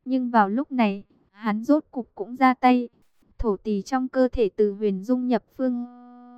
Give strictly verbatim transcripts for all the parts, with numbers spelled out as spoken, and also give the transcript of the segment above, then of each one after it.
Nhưng vào lúc này, hắn rốt cục cũng ra tay. Thổ tỳ trong cơ thể Từ Huyền dung nhập Phương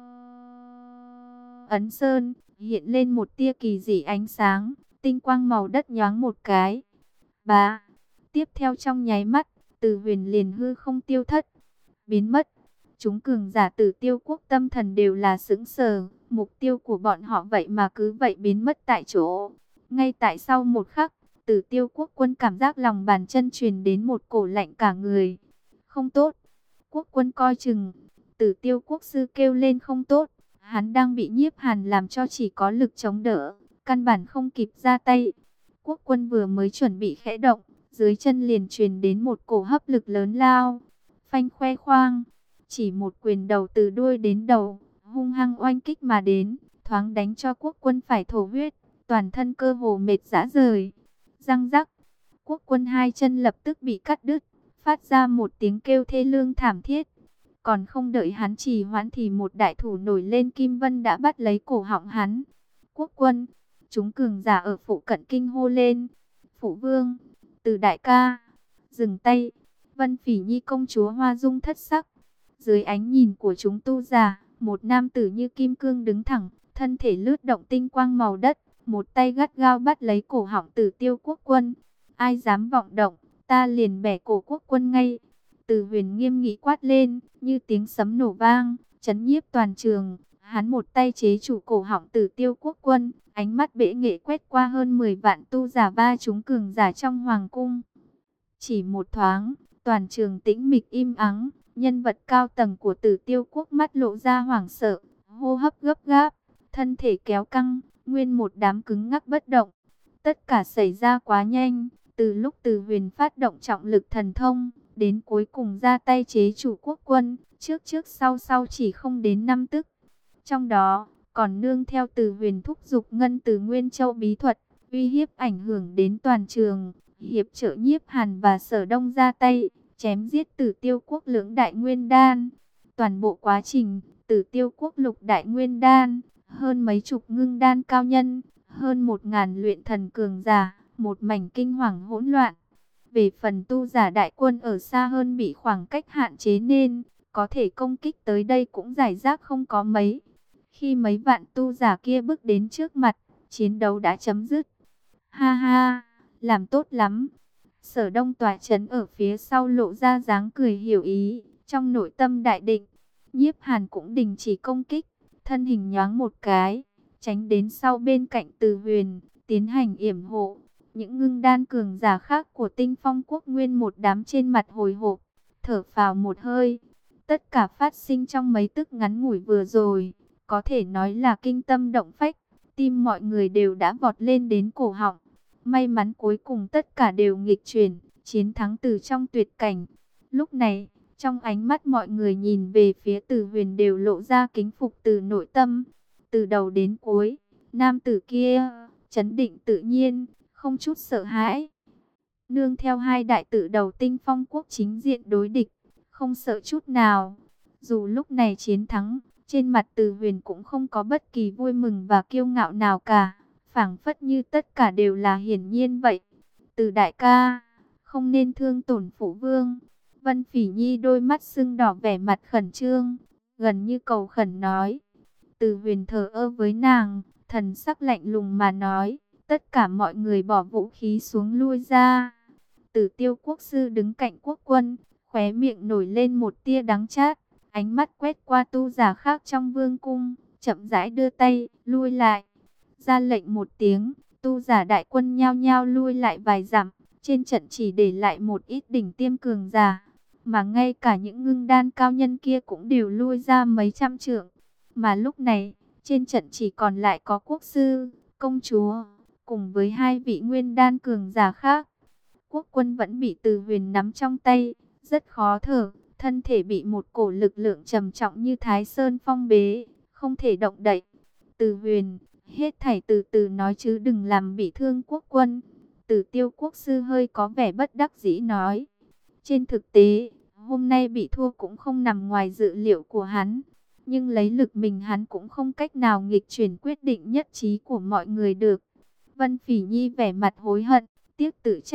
Ấn Sơn, hiện lên một tia kỳ dị ánh sáng, tinh quang màu đất nhoáng một cái. Bá, tiếp theo trong nháy mắt, Từ Huyền liền hư không tiêu thất, biến mất. Chúng cường giả Tử Tiêu quốc tâm thần đều là sững sờ, mục tiêu của bọn họ vậy mà cứ vậy biến mất tại chỗ. Ngay tại sau một khắc, Tử Tiêu quốc quân cảm giác lòng bàn chân truyền đến một cổ lạnh cả người. Không tốt, quốc quân coi chừng. Tử Tiêu quốc sư kêu lên không tốt, hắn đang bị Nhiếp Hàn làm cho chỉ có lực chống đỡ, căn bản không kịp ra tay. Quốc quân vừa mới chuẩn bị khẽ động, dưới chân liền truyền đến một cổ hấp lực lớn lao. Phanh khoe khoang, chỉ một quyền đầu từ đuôi đến đầu, hung hăng oanh kích mà đến, thoáng đánh cho quốc quân phải thổ huyết, toàn thân cơ hồ mệt rã rời. Răng rắc, quốc quân hai chân lập tức bị cắt đứt, phát ra một tiếng kêu thê lương thảm thiết. Còn không đợi hắn trì hoãn thì một đại thủ nổi lên kim vân đã bắt lấy cổ họng hắn. Quốc quân, chúng cường giả ở phụ cận kinh hô lên. Phụ vương, Từ đại ca, dừng tay. Vân Phỉ Nhi công chúa hoa dung thất sắc. Dưới ánh nhìn của chúng tu giả, một nam tử như kim cương đứng thẳng, thân thể lướt động tinh quang màu đất, một tay gắt gao bắt lấy cổ họng Tử Tiêu quốc quân. Ai dám vọng động, ta liền bẻ cổ quốc quân ngay. Từ Huyền nghiêm nghị quát lên, như tiếng sấm nổ vang, chấn nhiếp toàn trường. Hắn một tay chế chủ cổ họng Tử Tiêu quốc quân, ánh mắt bệ nghệ quét qua hơn mười vạn tu giả ba chúng cường giả trong hoàng cung. Chỉ một thoáng, toàn trường tĩnh mịch im ắng, nhân vật cao tầng của Tử Tiêu quốc mắt lộ ra hoảng sợ, hô hấp gấp gáp, thân thể kéo căng, nguyên một đám cứng ngắc bất động. Tất cả xảy ra quá nhanh, từ lúc Từ Huyền phát động trọng lực thần thông, đến cuối cùng ra tay chế chủ quốc quân, trước trước sau sau chỉ không đến năm tức. Trong đó, còn nương theo Từ Huyền thúc giục ngân từ Nguyên Châu bí thuật, uy hiếp ảnh hưởng đến toàn trường, hiệp trợ Nhiếp Hàn và Sở Đông ra tay, chém giết Tử Tiêu quốc lưỡng đại nguyên đan. Toàn bộ quá trình, Tử Tiêu quốc lục đại nguyên đan, hơn mấy chục ngưng đan cao nhân, hơn một ngàn luyện thần cường giả, một mảnh kinh hoàng hỗn loạn. Về phần tu giả đại quân ở xa hơn bị khoảng cách hạn chế nên, có thể công kích tới đây cũng giải rác không có mấy. Khi mấy vạn tu giả kia bước đến trước mặt, chiến đấu đã chấm dứt. Ha ha, làm tốt lắm. Sở Đông tỏa chấn ở phía sau lộ ra dáng cười hiểu ý, trong nội tâm đại định. Nhiếp Hàn cũng đình chỉ công kích, thân hình nhoáng một cái, tránh đến sau bên cạnh Từ Huyền, tiến hành yểm hộ. Những ngưng đan cường giả khác của Tinh Phong quốc nguyên một đám trên mặt hồi hộp, thở phào một hơi. Tất cả phát sinh trong mấy tức ngắn ngủi vừa rồi, có thể nói là kinh tâm động phách, tim mọi người đều đã vọt lên đến cổ họng. May mắn cuối cùng tất cả đều nghịch chuyển, chiến thắng từ trong tuyệt cảnh. Lúc này, trong ánh mắt mọi người nhìn về phía Từ Huyền đều lộ ra kính phục từ nội tâm. Từ đầu đến cuối, nam tử kia, trấn định tự nhiên, không chút sợ hãi. Nương theo hai đại tử đầu Tinh Phong quốc chính diện đối địch, không sợ chút nào. Dù lúc này chiến thắng, trên mặt Từ Huyền cũng không có bất kỳ vui mừng và kiêu ngạo nào cả. Phảng phất như tất cả đều là hiển nhiên vậy. Từ đại ca, không nên thương tổn phụ vương. Vân Phỉ Nhi đôi mắt sưng đỏ vẻ mặt khẩn trương, gần như cầu khẩn nói. Từ Huyền thờ ơ với nàng, thần sắc lạnh lùng mà nói. Tất cả mọi người bỏ vũ khí xuống lui ra. Tử Tiêu quốc sư đứng cạnh quốc quân, khóe miệng nổi lên một tia đắng chát, ánh mắt quét qua tu giả khác trong vương cung, chậm rãi đưa tay, lui lại. Ra lệnh một tiếng, tu giả đại quân nhao nhao lui lại vài dặm, trên trận chỉ để lại một ít đỉnh tiêm cường giả, mà ngay cả những ngưng đan cao nhân kia cũng đều lui ra mấy trăm trượng. Mà lúc này, trên trận chỉ còn lại có quốc sư, công chúa, cùng với hai vị nguyên đan cường giả khác. Quốc quân vẫn bị Từ Huyền nắm trong tay, rất khó thở, thân thể bị một cổ lực lượng trầm trọng như Thái Sơn phong bế, không thể động đậy. Từ Huyền, hết thảy từ từ nói chứ đừng làm bị thương quốc quân. Tử Tiêu quốc sư hơi có vẻ bất đắc dĩ nói. Trên thực tế, hôm nay bị thua cũng không nằm ngoài dự liệu của hắn. Nhưng lấy lực mình hắn cũng không cách nào nghịch chuyển quyết định nhất trí của mọi người được. Vân Phỉ Nhi vẻ mặt hối hận, tiếc tự trách.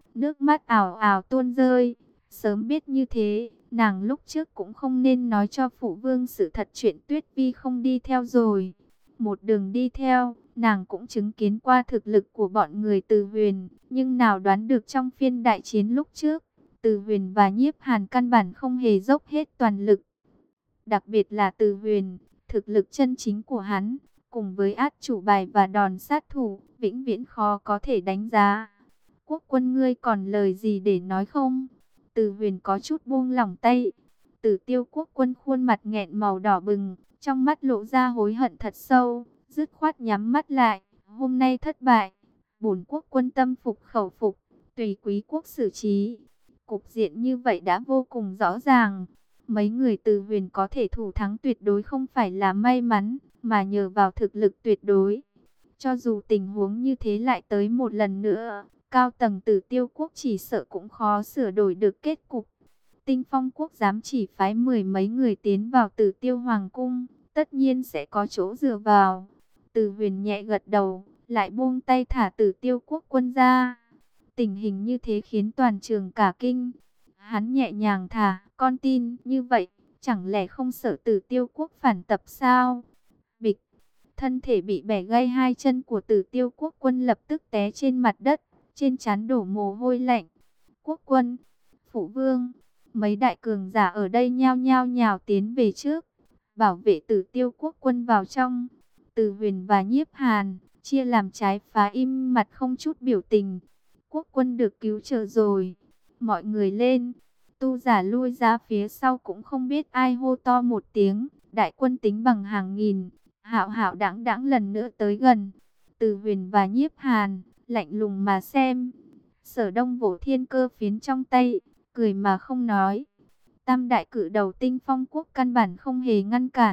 nước mắt ảo ảo tuôn rơi. Sớm biết như thế, nàng lúc trước cũng không nên nói cho phụ vương sự thật chuyện Tuyết Vi không đi theo rồi. Một đường đi theo, nàng cũng chứng kiến qua thực lực của bọn người Từ Huyền, nhưng nào đoán được trong phiên đại chiến lúc trước, Từ Huyền và Nhiếp Hàn căn bản không hề dốc hết toàn lực. Đặc biệt là Từ Huyền, thực lực chân chính của hắn, cùng với át chủ bài và đòn sát thủ, vĩnh viễn khó có thể đánh giá. Quốc quân ngươi còn lời gì để nói không? Từ Huyền có chút buông lỏng tay. Tử Tiêu quốc quân khuôn mặt nghẹn màu đỏ bừng, trong mắt lộ ra hối hận thật sâu, dứt khoát nhắm mắt lại. Hôm nay thất bại, bổn quốc quân tâm phục khẩu phục, tùy quý quốc xử trí. Cục diện như vậy đã vô cùng rõ ràng. Mấy người Từ Huyền có thể thủ thắng tuyệt đối không phải là may mắn, mà nhờ vào thực lực tuyệt đối. Cho dù tình huống như thế lại tới một lần nữa, cao tầng Tử Tiêu quốc chỉ sợ cũng khó sửa đổi được kết cục. Tinh Phong quốc dám chỉ phái mười mấy người tiến vào Tử Tiêu hoàng cung, tất nhiên sẽ có chỗ dựa vào. Từ Huyền nhẹ gật đầu, lại buông tay thả Tử Tiêu quốc quân ra. Tình hình như thế khiến toàn trường cả kinh. Hắn nhẹ nhàng thả, con tin như vậy, chẳng lẽ không sợ Tử Tiêu quốc phản tập sao? Bịch, thân thể bị bẻ gãy hai chân của Tử Tiêu quốc quân lập tức té trên mặt đất, trên trán đổ mồ hôi lạnh. Quốc quân, phụ vương, mấy đại cường giả ở đây nhao nhao nhào tiến về trước, bảo vệ Tử Tiêu quốc quân vào trong. Từ Huyền và Nhiếp Hàn chia làm trái phá im mặt không chút biểu tình. Quốc quân được cứu trở rồi, mọi người lên. Tu giả lui ra phía sau cũng không biết ai hô to một tiếng. Đại quân tính bằng hàng nghìn, hạo hạo đãng đãng lần nữa tới gần. Từ Huyền và Nhiếp Hàn lạnh lùng mà xem. Sở Đông vỗ thiên cơ phiến trong tay, cười mà không nói. Tam đại cử đầu Tinh Phong quốc căn bản không hề ngăn cản,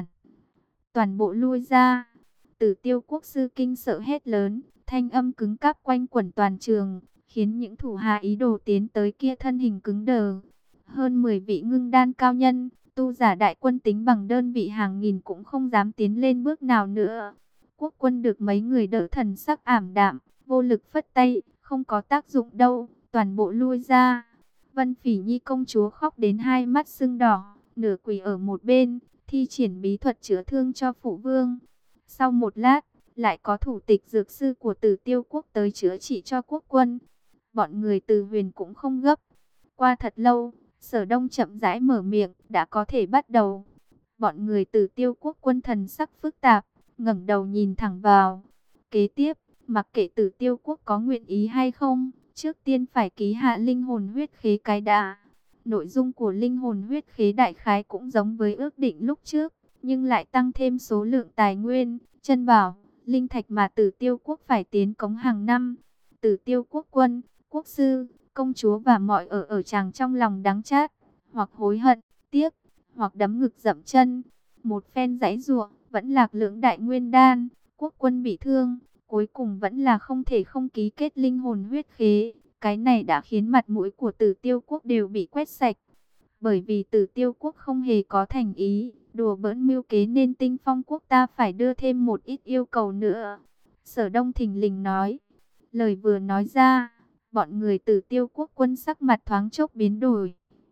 toàn bộ lui ra. Tử Tiêu quốc sư kinh sợ hét lớn, thanh âm cứng cáp quanh quẩn toàn trường, khiến những thủ hạ ý đồ tiến tới kia thân hình cứng đờ. Hơn mười vị ngưng đan cao nhân, tu giả đại quân tính bằng đơn vị hàng nghìn cũng không dám tiến lên bước nào nữa. Quốc quân được mấy người đỡ thần sắc ảm đạm, vô lực phất tay, không có tác dụng đâu, toàn bộ lui ra. Vân Phỉ Nhi công chúa khóc đến hai mắt sưng đỏ, nửa quỳ ở một bên, thi triển bí thuật chữa thương cho phụ vương. Sau một lát, lại có thủ tịch dược sư của Tử Tiêu quốc tới chữa trị cho quốc quân. Bọn người Từ Huyền cũng không gấp. Qua thật lâu, Sở Đông chậm rãi mở miệng, đã có thể bắt đầu. Bọn người Tử Tiêu quốc quân thần sắc phức tạp, ngẩng đầu nhìn thẳng vào. Kế tiếp, mặc kệ Tử Tiêu quốc có nguyện ý hay không, trước tiên phải ký hạ linh hồn huyết khế cái đã. Nội dung của linh hồn huyết khế đại khái cũng giống với ước định lúc trước, nhưng lại tăng thêm số lượng tài nguyên, chân bảo, linh thạch mà Tử Tiêu quốc phải tiến cống hàng năm. Tử Tiêu quốc quân, quốc sư, công chúa và mọi ở ở chàng trong lòng đắng chát, hoặc hối hận, tiếc, hoặc đấm ngực dậm chân. Một phen giãy giụa, vẫn lạc lưỡng đại nguyên đan, quốc quân bị thương, cuối cùng vẫn là không thể không ký kết linh hồn huyết khế. Cái này đã khiến mặt mũi của Tử Tiêu quốc đều bị quét sạch. Bởi vì Tử Tiêu quốc không hề có thành ý, đùa bỡn mưu kế nên Tinh Phong quốc ta phải đưa thêm một ít yêu cầu nữa. Sở Đông thình lình nói. Lời vừa nói ra, bọn người Tử Tiêu quốc quân sắc mặt thoáng chốc biến đổi.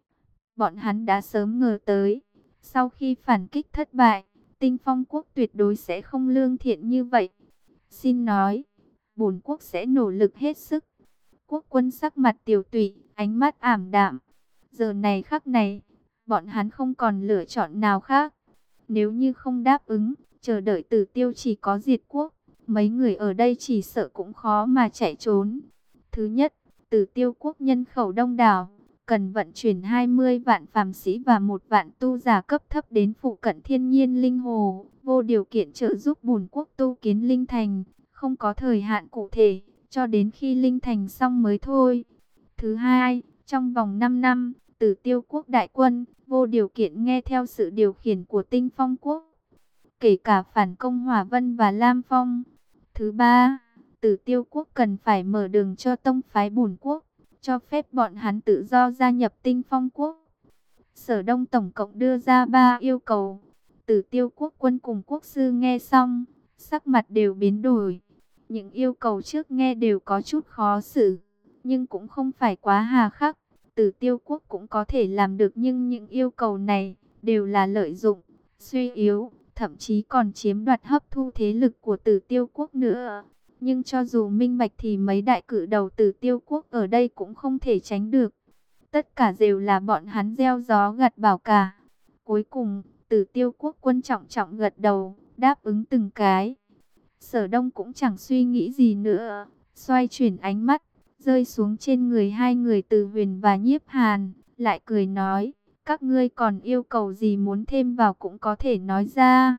Bọn hắn đã sớm ngờ tới, sau khi phản kích thất bại, Tinh Phong quốc tuyệt đối sẽ không lương thiện như vậy. Xin nói, bổn quốc sẽ nỗ lực hết sức. Quốc quân sắc mặt tiều tụy, ánh mắt ảm đạm. Giờ này khắc này, bọn hắn không còn lựa chọn nào khác. Nếu như không đáp ứng, chờ đợi Tử Tiêu chỉ có diệt quốc, mấy người ở đây chỉ sợ cũng khó mà chạy trốn. Thứ nhất, Tử Tiêu quốc nhân khẩu đông đảo, cần vận chuyển hai mươi vạn phàm sĩ và một vạn tu giả cấp thấp đến phụ cận thiên nhiên linh hồ, vô điều kiện trợ giúp bổn quốc tu kiến linh thành, không có thời hạn cụ thể, cho đến khi linh thành xong mới thôi. Thứ hai, trong vòng năm năm, Tử Tiêu quốc đại quân vô điều kiện nghe theo sự điều khiển của Tinh Phong quốc, kể cả phản công Hỏa Vân và Lam Phong. Thứ ba, Tử Tiêu quốc cần phải mở đường cho tông phái bổn quốc, cho phép bọn hắn tự do gia nhập Tinh Phong quốc. Sở Đông tổng cộng đưa ra ba yêu cầu. Tử Tiêu quốc quân cùng quốc sư nghe xong, sắc mặt đều biến đổi. Những yêu cầu trước nghe đều có chút khó xử, nhưng cũng không phải quá hà khắc. Tử Tiêu quốc cũng có thể làm được, nhưng những yêu cầu này đều là lợi dụng, suy yếu, thậm chí còn chiếm đoạt hấp thu thế lực của Tử Tiêu quốc nữa. Nhưng cho dù minh bạch thì mấy đại cử đầu Tử Tiêu quốc ở đây cũng không thể tránh được. Tất cả đều là bọn hắn gieo gió gặt bão cả. Cuối cùng, Tử Tiêu quốc quân trọng trọng gật đầu, đáp ứng từng cái. Sở Đông cũng chẳng suy nghĩ gì nữa, xoay chuyển ánh mắt, rơi xuống trên người hai người Từ Huyền và Nhiếp Hàn, lại cười nói, các ngươi còn yêu cầu gì muốn thêm vào cũng có thể nói ra.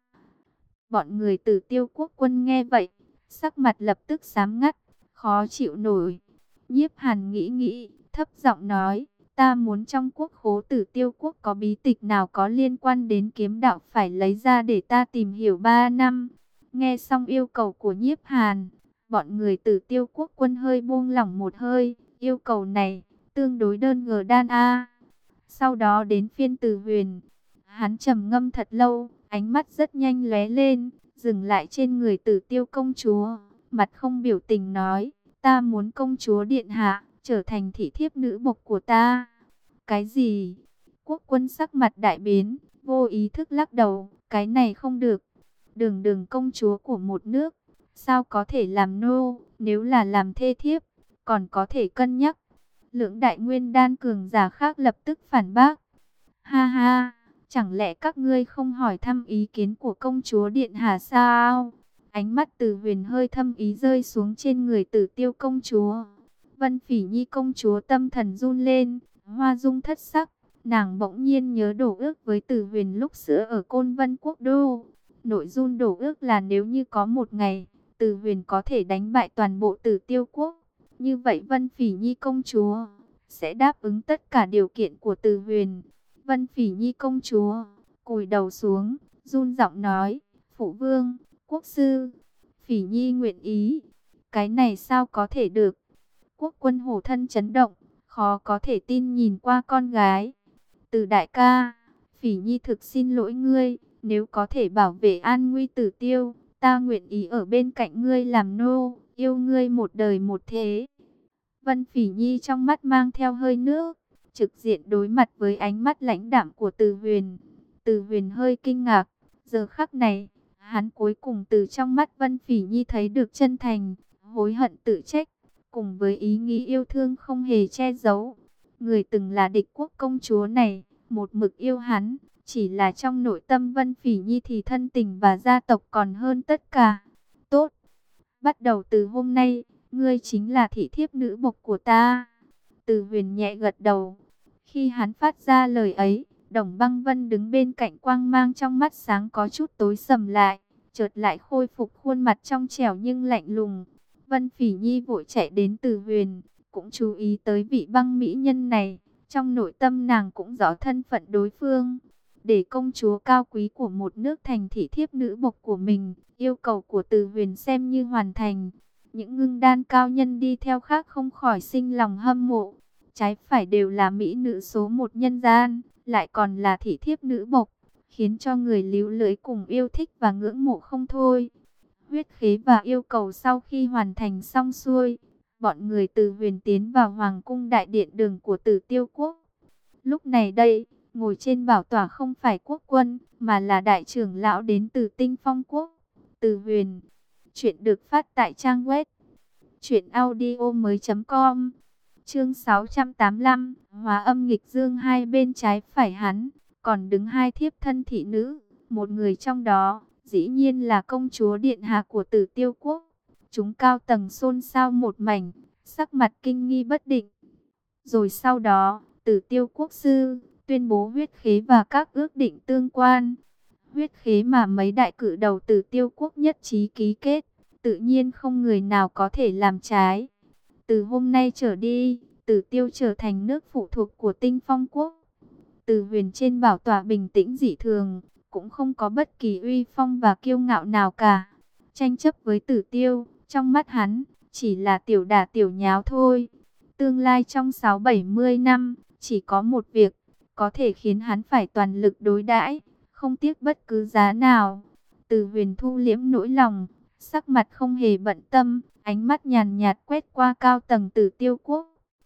Bọn người Tử Tiêu quốc quân nghe vậy, sắc mặt lập tức xám ngắt, khó chịu nổi. Nhiếp Hàn nghĩ nghĩ, thấp giọng nói, ta muốn trong quốc khố Tử Tiêu quốc có bí tịch nào có liên quan đến kiếm đạo phải lấy ra để ta tìm hiểu ba năm. Nghe xong yêu cầu của Nhiếp Hàn, bọn người Tử Tiêu quốc quân hơi buông lỏng một hơi, yêu cầu này tương đối đơn gờ đan a. Sau đó đến phiên Từ Huyền, hắn trầm ngâm thật lâu, ánh mắt rất nhanh lóe lên, dừng lại trên người Tử Tiêu công chúa, mặt không biểu tình nói, ta muốn công chúa điện hạ trở thành thị thiếp nữ bộc của ta. Cái gì? Quốc quân sắc mặt đại biến, vô ý thức lắc đầu, cái này không được. Đường đường công chúa của một nước, sao có thể làm nô, nếu là làm thê thiếp, còn có thể cân nhắc. Lưỡng đại nguyên đan cường giả khác lập tức phản bác. Ha ha, chẳng lẽ các ngươi không hỏi thăm ý kiến của công chúa điện hạ sao? Ánh mắt Từ Huyền hơi thâm ý rơi xuống trên người Tử Tiêu công chúa. Vân Phỉ Nhi công chúa tâm thần run lên, hoa dung thất sắc, nàng bỗng nhiên nhớ đổ ước với Từ Huyền lúc xưa ở Côn Vân quốc đô. Nội dung đổ ước là nếu như có một ngày, Từ Huyền có thể đánh bại toàn bộ Tử Tiêu quốc, như vậy Vân Phỉ Nhi công chúa sẽ đáp ứng tất cả điều kiện của Từ Huyền. Vân Phỉ Nhi công chúa cúi đầu xuống, run giọng nói, phụ vương, quốc sư, Phỉ Nhi nguyện ý. Cái này sao có thể được? Quốc quân hổ thân chấn động, khó có thể tin nhìn qua con gái. Từ đại ca, Phỉ Nhi thực xin lỗi ngươi, nếu có thể bảo vệ an nguy Tử Tiêu, ta nguyện ý ở bên cạnh ngươi làm nô, yêu ngươi một đời một thế. Vân Phỉ Nhi trong mắt mang theo hơi nước, trực diện đối mặt với ánh mắt lãnh đạm của Từ Huyền. Từ Huyền hơi kinh ngạc, giờ khắc này, hắn cuối cùng từ trong mắt Vân Phỉ Nhi thấy được chân thành, hối hận tự trách, cùng với ý nghĩ yêu thương không hề che giấu. Người từng là địch quốc công chúa này, một mực yêu hắn, chỉ là trong nội tâm Vân Phỉ Nhi thì thân tình và gia tộc còn hơn tất cả. Tốt, bắt đầu từ hôm nay, ngươi chính là thị thiếp nữ bộc của ta. Từ Huyền nhẹ gật đầu. Khi hắn phát ra lời ấy, Đồng Băng Vân đứng bên cạnh, quang mang trong mắt sáng có chút tối sầm lại, chợt lại khôi phục khuôn mặt trong trẻo nhưng lạnh lùng. Vân Phỉ Nhi vội chạy đến Từ Huyền, cũng chú ý tới vị băng mỹ nhân này, trong nội tâm nàng cũng rõ thân phận đối phương. Để công chúa cao quý của một nước thành thị thiếp nữ bộc của mình, yêu cầu của Từ Huyền xem như hoàn thành. Những ngưng đan cao nhân đi theo khác không khỏi sinh lòng hâm mộ. Trái phải đều là mỹ nữ số một nhân gian, lại còn là thị thiếp nữ bộc, khiến cho người líu lưỡi cùng yêu thích và ngưỡng mộ không thôi. Huyết khế và yêu cầu sau khi hoàn thành xong xuôi, bọn người Từ Huyền tiến vào hoàng cung đại điện đường của Tử Tiêu quốc. Lúc này đây, ngồi trên bảo tọa không phải quốc quân, mà là đại trưởng lão đến từ Tinh Phong quốc. Từ Huyền. Chuyện được phát tại trang web truyện audio mới chấm com. Chương sáu trăm tám mươi lăm, hóa âm nghịch dương. Hai bên trái phải hắn, còn đứng hai thiếp thân thị nữ, một người trong đó dĩ nhiên là công chúa điện hạ của Tử Tiêu quốc. Chúng cao tầng xôn xao một mảnh, sắc mặt kinh nghi bất định. Rồi sau đó, Tử Tiêu quốc sư tuyên bố huyết khế và các ước định tương quan. Huyết khế mà mấy đại cử đầu Tử Tiêu quốc nhất trí ký kết, tự nhiên không người nào có thể làm trái. Từ hôm nay trở đi, Tử Tiêu trở thành nước phụ thuộc của Tinh Phong quốc. Từ Huyền trên bảo tọa bình tĩnh dị thường, cũng không có bất kỳ uy phong và kiêu ngạo nào cả. Tranh chấp với Tử Tiêu, trong mắt hắn, chỉ là tiểu đả tiểu nháo thôi. Tương lai trong sáu bảy mươi năm, chỉ có một việc, có thể khiến hắn phải toàn lực đối đãi, không tiếc bất cứ giá nào. Từ Huyền thu liễm nỗi lòng, sắc mặt không hề bận tâm, ánh mắt nhàn nhạt quét qua cao tầng Tử Tiêu quốc.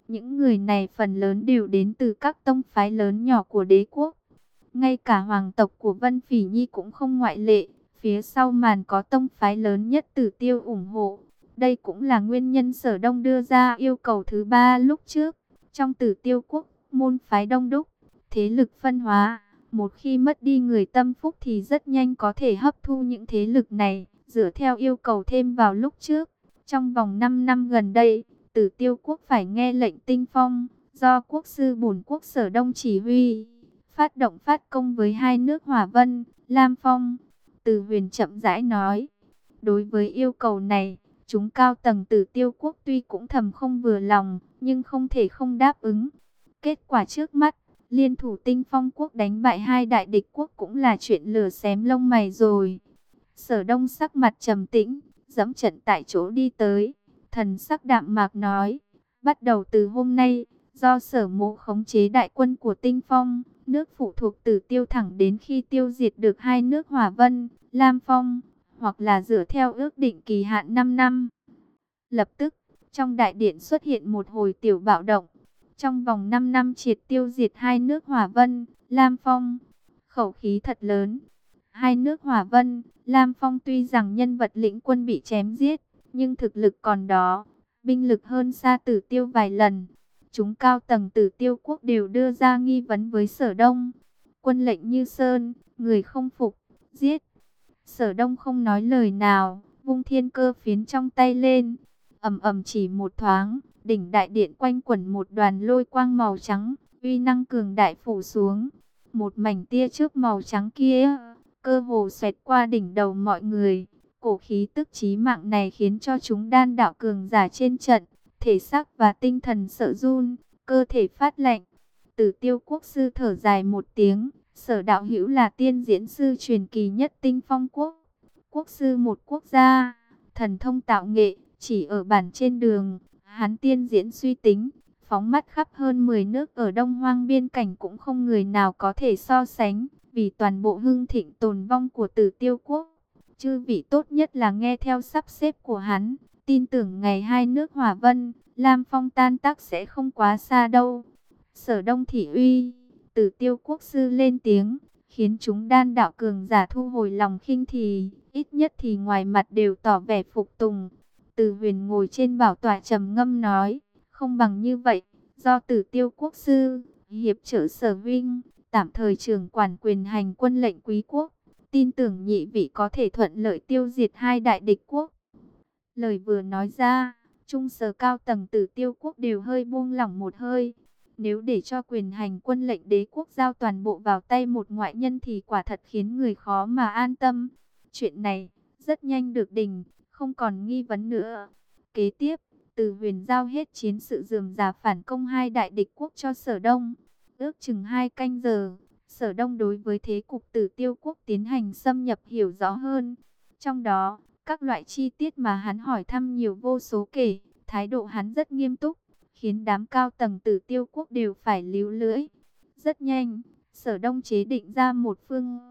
Những người này phần lớn đều đến từ các tông phái lớn nhỏ của đế quốc. Ngay cả hoàng tộc của Vân Phỉ Nhi cũng không ngoại lệ. Phía sau màn có tông phái lớn nhất Tử Tiêu ủng hộ. Đây cũng là nguyên nhân Sở Đông đưa ra yêu cầu thứ ba lúc trước. Trong Tử Tiêu quốc, môn phái đông đúc, thế lực phân hóa. Một khi mất đi người tâm phúc thì rất nhanh có thể hấp thu những thế lực này. Dựa theo yêu cầu thêm vào lúc trước, trong vòng năm năm gần đây, Tử Tiêu quốc phải nghe lệnh Tinh Phong, do quốc sư Bổn quốc Sở Đông chỉ huy, phát động phát công với hai nước Hỏa Vân, Lam Phong. Từ Huyền chậm rãi nói, đối với yêu cầu này, chúng cao tầng Tử Tiêu quốc tuy cũng thầm không vừa lòng, nhưng không thể không đáp ứng. Kết quả trước mắt, liên thủ Tinh Phong quốc đánh bại hai đại địch quốc cũng là chuyện lửa xém lông mày rồi. Sở Đông sắc mặt trầm tĩnh, dẫm trận tại chỗ đi tới, thần sắc đạm mạc nói, bắt đầu từ hôm nay, do Sở Mộ khống chế đại quân của Tinh Phong, nước phụ thuộc Tử Tiêu thẳng đến khi tiêu diệt được hai nước Hỏa Vân, Lam Phong, hoặc là dựa theo ước định kỳ hạn năm năm. Lập tức, trong đại điện xuất hiện một hồi tiểu bạo động. Trong vòng năm năm triệt tiêu diệt hai nước Hỏa Vân, Lam Phong. Khẩu khí thật lớn. Hai nước Hỏa Vân, Lam Phong tuy rằng nhân vật lĩnh quân bị chém giết, nhưng thực lực còn đó, binh lực hơn xa Tử Tiêu vài lần. Chúng cao tầng Tử Tiêu quốc đều đưa ra nghi vấn với Sở Đông. Quân lệnh như sơn, người không phục, giết. Sở Đông không nói lời nào, vung thiên cơ phiến trong tay lên, ầm ầm chỉ một thoáng, đỉnh đại điện quanh quẩn một đoàn lôi quang màu trắng, uy năng cường đại phủ xuống. Một mảnh tia chớp màu trắng kia, cơ hồ xoẹt qua đỉnh đầu mọi người. Cổ khí tức chí mạng này khiến cho chúng đan đạo cường giả trên trận, thể xác và tinh thần sợ run, cơ thể phát lạnh. Tử Tiêu quốc sư thở dài một tiếng, Sở đạo hữu là tiên diễn sư truyền kỳ nhất Tinh Phong quốc. Quốc sư một quốc gia, thần thông tạo nghệ, chỉ ở bản trên đường, hắn tiên diễn suy tính, phóng mắt khắp hơn mười nước ở Đông Hoang biên cảnh cũng không người nào có thể so sánh, vì toàn bộ hưng thịnh tồn vong của Tử Tiêu quốc. Chư vị tốt nhất là nghe theo sắp xếp của hắn, tin tưởng ngày hai nước Hỏa Vân, Lam Phong tan tác sẽ không quá xa đâu. Sở Đông thị uy, Tử Tiêu quốc sư lên tiếng, khiến chúng đan đạo cường giả thu hồi lòng khinh thì, ít nhất thì ngoài mặt đều tỏ vẻ phục tùng. Từ Huyền ngồi trên bảo tọa trầm ngâm nói, không bằng như vậy, do Tử Tiêu quốc sư, hiệp trợ Sở Vinh, tạm thời trưởng quản quyền hành quân lệnh quý quốc, tin tưởng nhị vị có thể thuận lợi tiêu diệt hai đại địch quốc. Lời vừa nói ra, trung sở cao tầng Tử Tiêu quốc đều hơi buông lỏng một hơi. Nếu để cho quyền hành quân lệnh đế quốc giao toàn bộ vào tay một ngoại nhân thì quả thật khiến người khó mà an tâm. Chuyện này rất nhanh được đình, không còn nghi vấn nữa. Kế tiếp, Từ Huyền giao hết chiến sự rườm rà phản công hai đại địch quốc cho Sở Đông. Ước chừng hai canh giờ, Sở Đông đối với thế cục Tử Tiêu quốc tiến hành xâm nhập hiểu rõ hơn. Trong đó, các loại chi tiết mà hắn hỏi thăm nhiều vô số kể, thái độ hắn rất nghiêm túc, khiến đám cao tầng Tử Tiêu quốc đều phải líu lưỡi. Rất nhanh, Sở Đông chế định ra một phương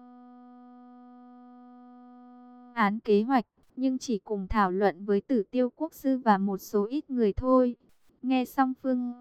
án kế hoạch, nhưng chỉ cùng thảo luận với Tử Tiêu quốc sư và một số ít người thôi. Nghe xong phương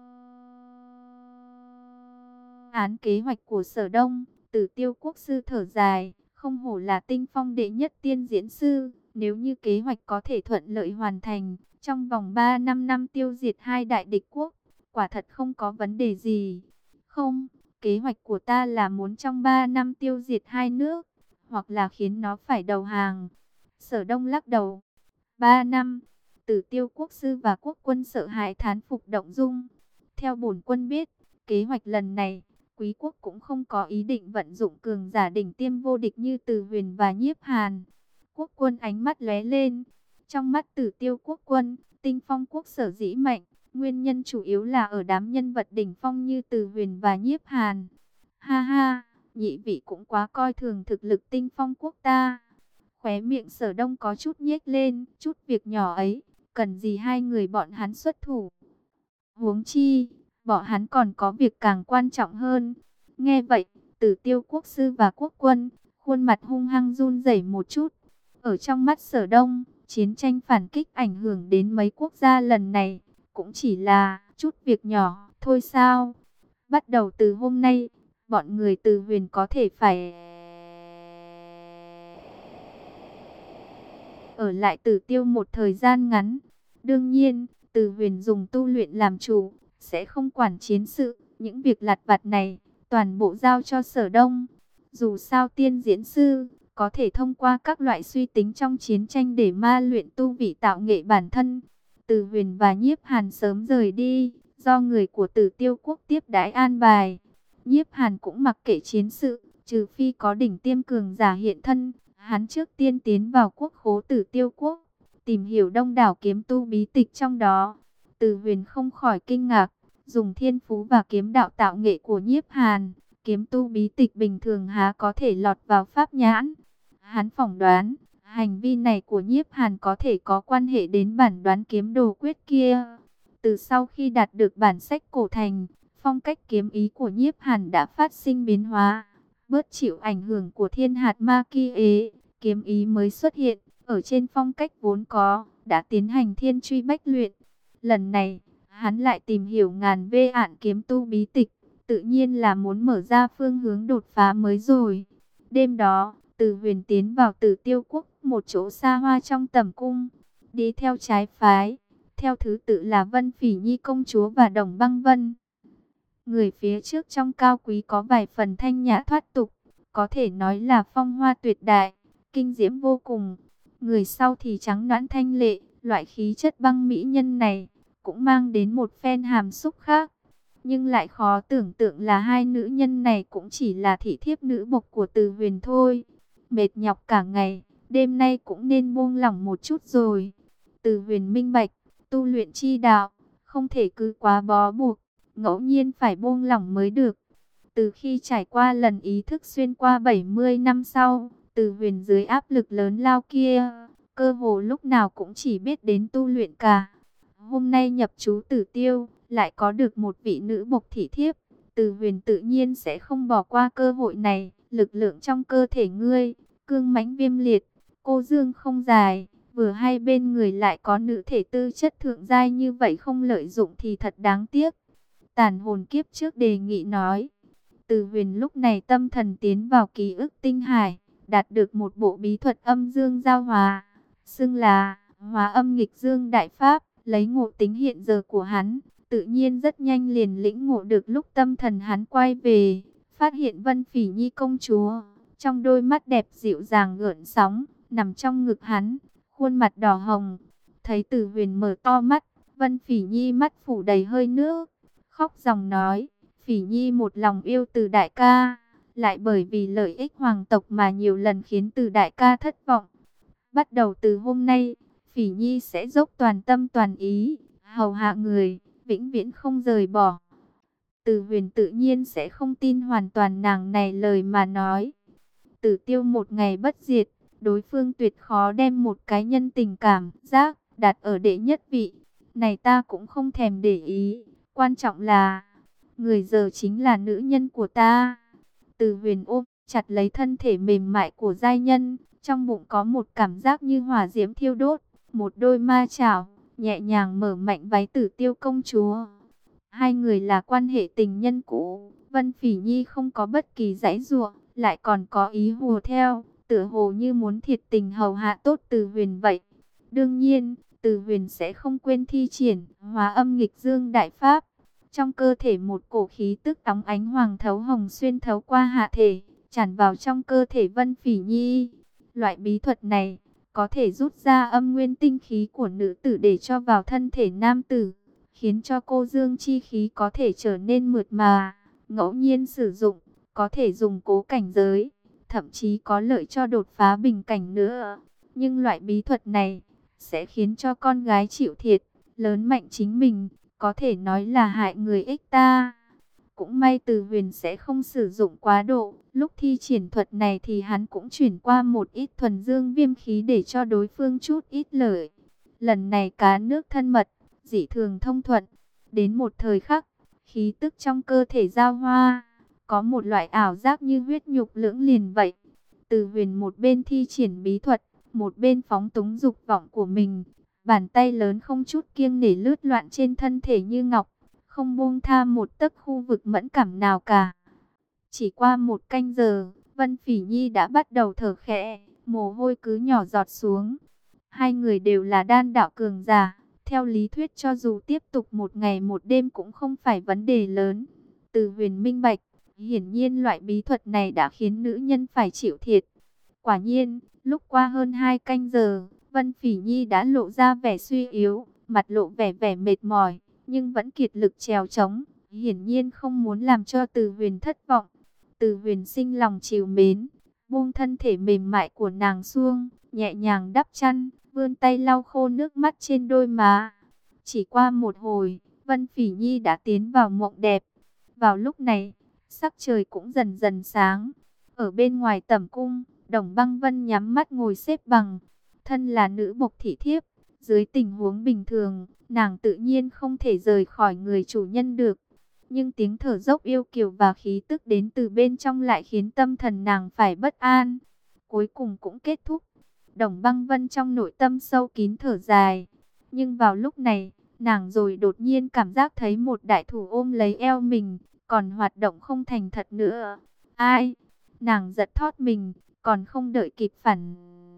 án kế hoạch của Sở Đông, Tử Tiêu quốc sư thở dài, không hổ là Tinh Phong đệ nhất tiên diễn sư, nếu như kế hoạch có thể thuận lợi hoàn thành, trong vòng ba năm năm tiêu diệt hai đại địch quốc, quả thật không có vấn đề gì. Không, kế hoạch của ta là muốn trong ba năm tiêu diệt hai nước, hoặc là khiến nó phải đầu hàng. Sở Đông lắc đầu. ba năm, Tử Tiêu quốc sư và quốc quân sợ hãi thán phục động dung. Theo bổn quân biết, kế hoạch lần này, quý quốc cũng không có ý định vận dụng cường giả đỉnh tiêm vô địch như Từ Huyền và Nhiếp Hàn. Quốc quân ánh mắt lóe lên. Trong mắt Tử Tiêu quốc quân, Tinh Phong quốc sở dĩ mạnh, nguyên nhân chủ yếu là ở đám nhân vật đỉnh phong như Từ Huyền và Nhiếp Hàn. Ha ha, nhị vị cũng quá coi thường thực lực Tinh Phong quốc ta. Khóe miệng Sở Đông có chút nhếch lên, chút việc nhỏ ấy, cần gì hai người bọn hắn xuất thủ. Huống chi, bọn hắn còn có việc càng quan trọng hơn. Nghe vậy, Tử Tiêu quốc sư và quốc quân, khuôn mặt hung hăng run rẩy một chút. Ở trong mắt Sở Đông, chiến tranh phản kích ảnh hưởng đến mấy quốc gia lần này, cũng chỉ là Chút việc nhỏ, thôi sao? Bắt đầu từ hôm nay, bọn người Từ Huyền có thể phải ở lại Tử Tiêu một thời gian ngắn. Đương nhiên, Từ Huyền dùng tu luyện làm chủ, sẽ không quản chiến sự, những việc lặt vặt này, toàn bộ giao cho Sở Đông. Dù sao tiên diễn sư, có thể thông qua các loại suy tính trong chiến tranh để ma luyện tu vị tạo nghệ bản thân. Từ Huyền và Nhiếp Hàn sớm rời đi, do người của Tử Tiêu quốc tiếp đãi an bài. Nhiếp Hàn cũng mặc kệ chiến sự, trừ phi có đỉnh tiêm cường giả hiện thân, hắn trước tiên tiến vào quốc khố Tử Tiêu quốc, tìm hiểu đông đảo kiếm tu bí tịch trong đó. Từ Huyền không khỏi kinh ngạc, dùng thiên phú và kiếm đạo tạo nghệ của Nhiếp Hàn, kiếm tu bí tịch bình thường há có thể lọt vào pháp nhãn. Hắn phỏng đoán, hành vi này của Nhiếp Hàn có thể có quan hệ đến bản đoán kiếm đồ quyết kia. Từ sau khi đạt được bản sách cổ thành, phong cách kiếm ý của Nhiếp Hàn đã phát sinh biến hóa, bớt chịu ảnh hưởng của thiên hạt ma kia, kiếm ý mới xuất hiện, ở trên phong cách vốn có, đã tiến hành thiên truy bách luyện. Lần này, hắn lại tìm hiểu ngàn vê ạn kiếm tu bí tịch, tự nhiên là muốn mở ra phương hướng đột phá mới rồi. Đêm đó, Từ Huyền tiến vào Tử Tiêu quốc, một chỗ xa hoa trong tẩm cung, đi theo trái phái, theo thứ tự là Vân Phỉ Nhi công chúa và Đồng Băng Vân. Người phía trước trong cao quý có vài phần thanh nhã thoát tục, có thể nói là phong hoa tuyệt đại, kinh diễm vô cùng. Người sau thì trắng nõn thanh lệ, loại khí chất băng mỹ nhân này cũng mang đến một phen hàm xúc khác. Nhưng lại khó tưởng tượng là hai nữ nhân này cũng chỉ là thị thiếp nữ bộc của Từ Huyền thôi. Mệt nhọc cả ngày, đêm nay cũng nên buông lỏng một chút rồi. Từ Huyền minh bạch, tu luyện chi đạo, không thể cứ quá bó buộc, ngẫu nhiên phải buông lỏng mới được. Từ khi trải qua lần ý thức xuyên qua bảy mươi năm sau, Từ Huyền dưới áp lực lớn lao kia, cơ hồ lúc nào cũng chỉ biết đến tu luyện cả. Hôm nay nhập trú Tử Tiêu, lại có được một vị nữ bộc thị thiếp, Từ Huyền tự nhiên sẽ không bỏ qua cơ hội này. Lực lượng trong cơ thể ngươi, cương mãnh viêm liệt, cô dương không dài, vừa hay bên người lại có nữ thể tư chất thượng giai như vậy, không lợi dụng thì thật đáng tiếc. Tàn hồn kiếp trước đề nghị nói. Từ Huyền lúc này tâm thần tiến vào ký ức tinh hải, đạt được một bộ bí thuật âm dương giao hòa, xưng là hóa âm nghịch dương đại pháp. Lấy ngộ tính hiện giờ của hắn, tự nhiên rất nhanh liền lĩnh ngộ được. Lúc tâm thần hắn quay về, phát hiện Vân Phỉ Nhi công chúa, trong đôi mắt đẹp dịu dàng gợn sóng, nằm trong ngực hắn, khuôn mặt đỏ hồng. Thấy Từ Huyền mở to mắt, Vân Phỉ Nhi mắt phủ đầy hơi nước, khóc ròng nói: Phỉ Nhi một lòng yêu Từ đại ca, lại bởi vì lợi ích hoàng tộc mà nhiều lần khiến Từ đại ca thất vọng. Bắt đầu từ hôm nay, Phỉ Nhi sẽ dốc toàn tâm toàn ý, hầu hạ người, vĩnh viễn không rời bỏ. Từ Huyền tự nhiên sẽ không tin hoàn toàn nàng này lời mà nói. Tử Tiêu một ngày bất diệt, đối phương tuyệt khó đem một cái nhân tình cảm giác đặt ở đệ nhất vị. Này ta cũng không thèm để ý, quan trọng là người giờ chính là nữ nhân của ta. Từ Huyền ôm chặt lấy thân thể mềm mại của giai nhân, trong bụng có một cảm giác như hỏa diễm thiêu đốt. Một đôi ma chảo nhẹ nhàng mở mạnh váy Tử Tiêu công chúa. Hai người là quan hệ tình nhân cũ, Vân Phỉ Nhi không có bất kỳ giãy giụa, lại còn có ý hùa theo, tựa hồ như muốn thiệt tình hầu hạ tốt Từ Huyền vậy. Đương nhiên, Từ Huyền sẽ không quên thi triển hóa âm nghịch dương đại pháp. Trong cơ thể một cổ khí tức óng ánh hoàng thấu hồng xuyên thấu qua hạ thể, tràn vào trong cơ thể Vân Phỉ Nhi. Loại bí thuật này có thể rút ra âm nguyên tinh khí của nữ tử để cho vào thân thể nam tử, khiến cho cô dương chi khí có thể trở nên mượt mà. Ngẫu nhiên sử dụng, có thể dùng cố cảnh giới, thậm chí có lợi cho đột phá bình cảnh nữa. Nhưng loại bí thuật này sẽ khiến cho con gái chịu thiệt, lớn mạnh chính mình, có thể nói là hại người ích ta. Cũng may Từ Huyền sẽ không sử dụng quá độ. Lúc thi triển thuật này thì hắn cũng chuyển qua một ít thuần dương viêm khí để cho đối phương chút ít lợi. Lần này cá nước thân mật, dị thường thông thuận. Đến một thời khắc, khí tức trong cơ thể giao hoa, có một loại ảo giác như huyết nhục lưỡng liền vậy. Từ Huyền một bên thi triển bí thuật, một bên phóng túng dục vọng của mình. Bàn tay lớn không chút kiêng nể lướt loạn trên thân thể như ngọc, không buông tha một tấc khu vực mẫn cảm nào cả. Chỉ qua một canh giờ, Vân Phỉ Nhi đã bắt đầu thở khẽ, mồ hôi cứ nhỏ giọt xuống. Hai người đều là đan đạo cường giả, theo lý thuyết cho dù tiếp tục một ngày một đêm cũng không phải vấn đề lớn. Từ Huyền minh bạch, hiển nhiên loại bí thuật này đã khiến nữ nhân phải chịu thiệt. Quả nhiên, lúc qua hơn hai canh giờ, Vân Phỉ Nhi đã lộ ra vẻ suy yếu, mặt lộ vẻ vẻ mệt mỏi, nhưng vẫn kiệt lực trèo trống, hiển nhiên không muốn làm cho Từ Huyền thất vọng. Từ Huyền sinh lòng trìu mến, buông thân thể mềm mại của nàng xuông, nhẹ nhàng đắp chăn, vươn tay lau khô nước mắt trên đôi má. Chỉ qua một hồi, Vân Phỉ Nhi đã tiến vào mộng đẹp. Vào lúc này, sắc trời cũng dần dần sáng. Ở bên ngoài tẩm cung, Đồng Băng Vân nhắm mắt ngồi xếp bằng. Thân là nữ bộc thị thiếp, dưới tình huống bình thường, nàng tự nhiên không thể rời khỏi người chủ nhân được. Nhưng tiếng thở dốc yêu kiều và khí tức đến từ bên trong lại khiến tâm thần nàng phải bất an. Cuối cùng cũng kết thúc. Đồng Băng Vân trong nội tâm sâu kín thở dài. Nhưng vào lúc này, nàng rồi đột nhiên cảm giác thấy một đại thủ ôm lấy eo mình, còn hoạt động không thành thật nữa. Ai? Nàng giật thót mình, còn không đợi kịp phản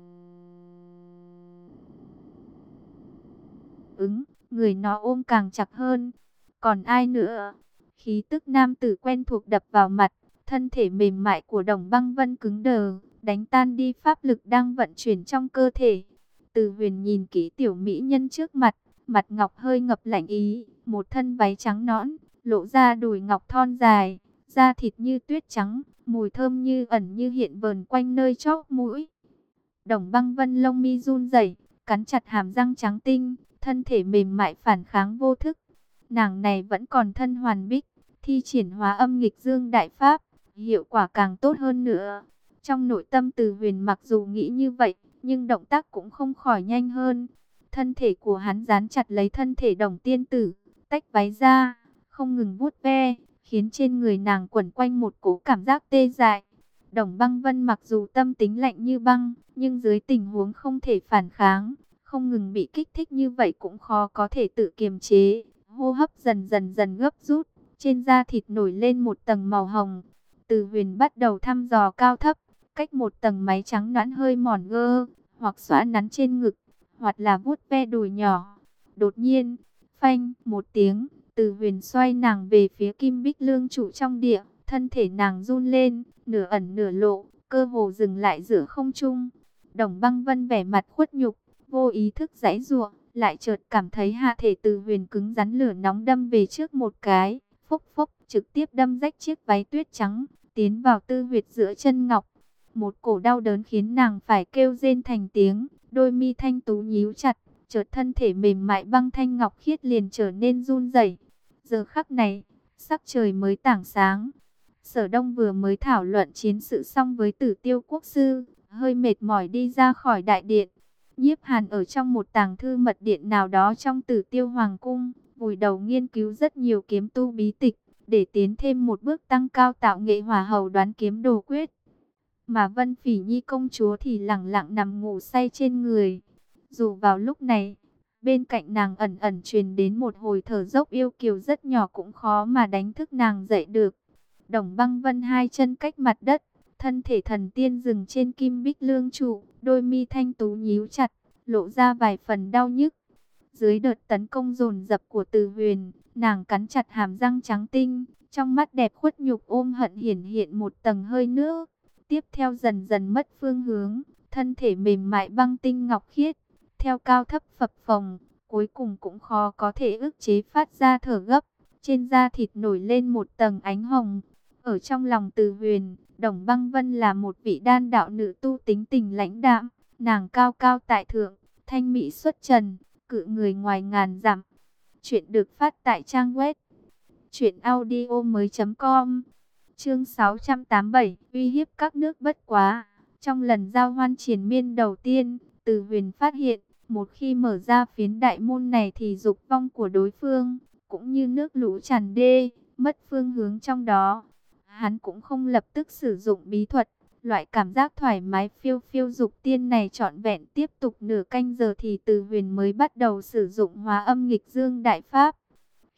ứng, người nó ôm càng chặt hơn. Còn ai nữa? Khí tức nam tử quen thuộc đập vào mặt, thân thể mềm mại của Đồng Băng Vân cứng đờ, đánh tan đi pháp lực đang vận chuyển trong cơ thể. Từ Huyền nhìn kỹ tiểu mỹ nhân trước mặt, mặt ngọc hơi ngập lạnh ý, một thân váy trắng nõn, lộ ra đùi ngọc thon dài, da thịt như tuyết trắng, mùi thơm như ẩn như hiện vờn quanh nơi chóp mũi. Đồng Băng Vân lông mi run rẩy, cắn chặt hàm răng trắng tinh, thân thể mềm mại phản kháng vô thức. Nàng này vẫn còn thân hoàn bích, thi triển hóa âm nghịch dương đại pháp, hiệu quả càng tốt hơn nữa. Trong nội tâm Từ Huyền mặc dù nghĩ như vậy, nhưng động tác cũng không khỏi nhanh hơn. Thân thể của hắn dán chặt lấy thân thể Đồng tiên tử, tách váy ra, không ngừng vuốt ve, khiến trên người nàng quẩn quanh một cỗ cảm giác tê dại. Đồng Băng Vân mặc dù tâm tính lạnh như băng, nhưng dưới tình huống không thể phản kháng, không ngừng bị kích thích như vậy cũng khó có thể tự kiềm chế. Hô hấp dần dần dần gấp rút, trên da thịt nổi lên một tầng màu hồng. Từ Huyền bắt đầu thăm dò cao thấp, cách một tầng máy trắng nõn hơi mỏng gơ, hoặc xõa nắn trên ngực, hoặc là vuốt ve đùi nhỏ. Đột nhiên, phanh một tiếng, Từ Huyền xoay nàng về phía Kim Bích Lương trụ trong địa, thân thể nàng run lên, nửa ẩn nửa lộ, cơ hồ dừng lại giữa không trung. Đồng Băng Vân vẻ mặt khuất nhục, vô ý thức giãy giụa, lại chợt cảm thấy hạ thể Từ Huyền cứng rắn lửa nóng đâm về trước một cái, phốc phốc, trực tiếp đâm rách chiếc váy tuyết trắng, tiến vào tư huyệt giữa chân ngọc. Một cổ đau đớn khiến nàng phải kêu rên thành tiếng, đôi mi thanh tú nhíu chặt, chợt thân thể mềm mại băng thanh ngọc khiết liền trở nên run rẩy. Giờ khắc này, sắc trời mới tảng sáng. Sở Đông vừa mới thảo luận chiến sự xong với Tử Tiêu quốc sư, hơi mệt mỏi đi ra khỏi đại điện. Nhiếp Hàn ở trong một tàng thư mật điện nào đó trong Tử Tiêu hoàng cung, vùi đầu nghiên cứu rất nhiều kiếm tu bí tịch, để tiến thêm một bước tăng cao tạo nghệ hỏa hầu đoán kiếm đồ quyết. Mà Vân Phỉ Nhi công chúa thì lẳng lặng nằm ngủ say trên người. Dù vào lúc này, bên cạnh nàng ẩn ẩn truyền đến một hồi thở dốc yêu kiều rất nhỏ cũng khó mà đánh thức nàng dậy được. Đồng Băng Vân hai chân cách mặt đất, thân thể thần tiên dừng trên Kim Bích Lương trụ, đôi mi thanh tú nhíu chặt, lộ ra vài phần đau nhức. Dưới đợt tấn công dồn dập của Từ Huyền, nàng cắn chặt hàm răng trắng tinh, trong mắt đẹp khuất nhục ôm hận hiển hiện một tầng hơi nước. Tiếp theo dần dần mất phương hướng, thân thể mềm mại băng tinh ngọc khiết, theo cao thấp phập phồng, cuối cùng cũng khó có thể ức chế phát ra thở gấp. Trên da thịt nổi lên một tầng ánh hồng. Ở trong lòng Từ Huyền, Đồng Băng Vân là một vị đan đạo nữ tu tính tình lãnh đạm, nàng cao cao tại thượng, thanh mỹ xuất trần, cự người ngoài ngàn dặm. Chuyện được phát tại trang web truyện audio mới.com. Chương sáu trăm tám mươi bảy, uy hiếp các nước bất quá. Trong lần giao hoan triền miên đầu tiên, Từ Huyền phát hiện, một khi mở ra phiến đại môn này thì dục vong của đối phương cũng như nước lũ tràn đê, mất phương hướng trong đó. Hắn cũng không lập tức sử dụng bí thuật, loại cảm giác thoải mái phiêu phiêu dục tiên này trọn vẹn tiếp tục nửa canh giờ thì Từ Huyền mới bắt đầu sử dụng hóa âm nghịch dương đại pháp.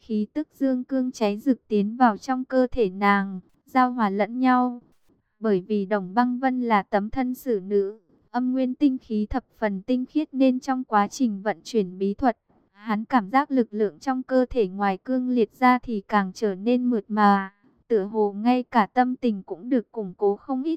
khí tức dương cương cháy rực tiến vào trong cơ thể nàng, giao hòa lẫn nhau. Bởi vì Đồng Băng Vân là tấm thân xử nữ, âm nguyên tinh khí thập phần tinh khiết nên trong quá trình vận chuyển bí thuật, hắn cảm giác lực lượng trong cơ thể ngoài cương liệt ra thì càng trở nên mượt mà, tựa hồ ngay cả tâm tình cũng được củng cố không ít.